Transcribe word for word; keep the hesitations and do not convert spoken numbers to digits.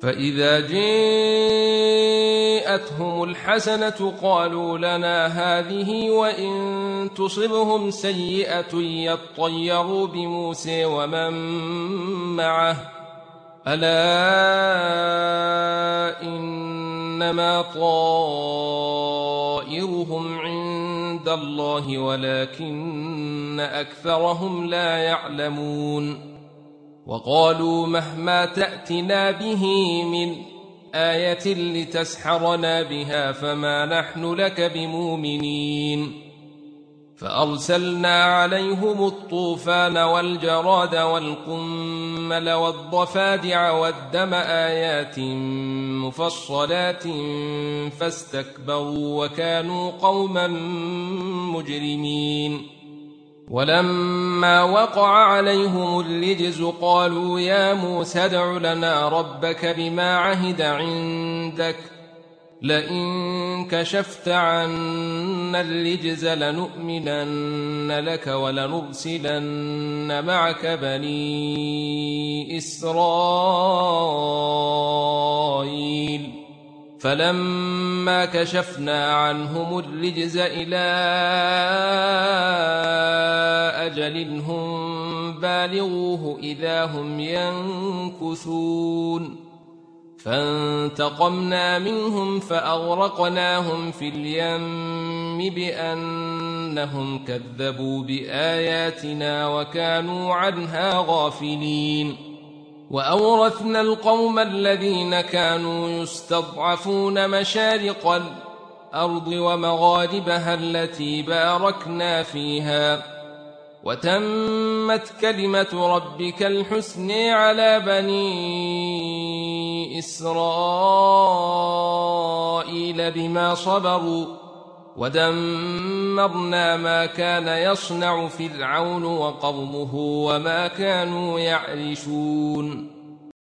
فإذا جاءتهم الحسنة قالوا لنا هذه وإن تصبهم سيئة يطيروا بموسى ومن معه ألا إنما طائرهم عند الله ولكن أكثرهم لا يعلمون وقالوا مهما تأتنا به من آية لتسحرنا بها فما نحن لك بمؤمنين فأرسلنا عليهم الطوفان والجراد والقمل والضفادع والدم آيات مفصلات فاستكبروا وكانوا قوما مجرمين ولما وقع عليهم الرجز قالوا يا موسى ادع لنا ربك بما عهد عندك لئن كشفت عنا الرجز لنؤمنن لك ولنرسلن معك بني إسرائيل فلما كشفنا عنهم الرجز إلى أجل هم بالغوه إذا هم ينكثون فانتقمنا منهم فأغرقناهم في اليم بأنهم كذبوا بآياتنا وكانوا عنها غافلين وأورثنا القوم الذين كانوا يستضعفون مشارق الأرض ومغاربها التي باركنا فيها وتمت كلمة ربك الحسن على بني إسرائيل بما صبروا ودمرنا ما كان يصنع فرعون وقومه وما كانوا يعرشون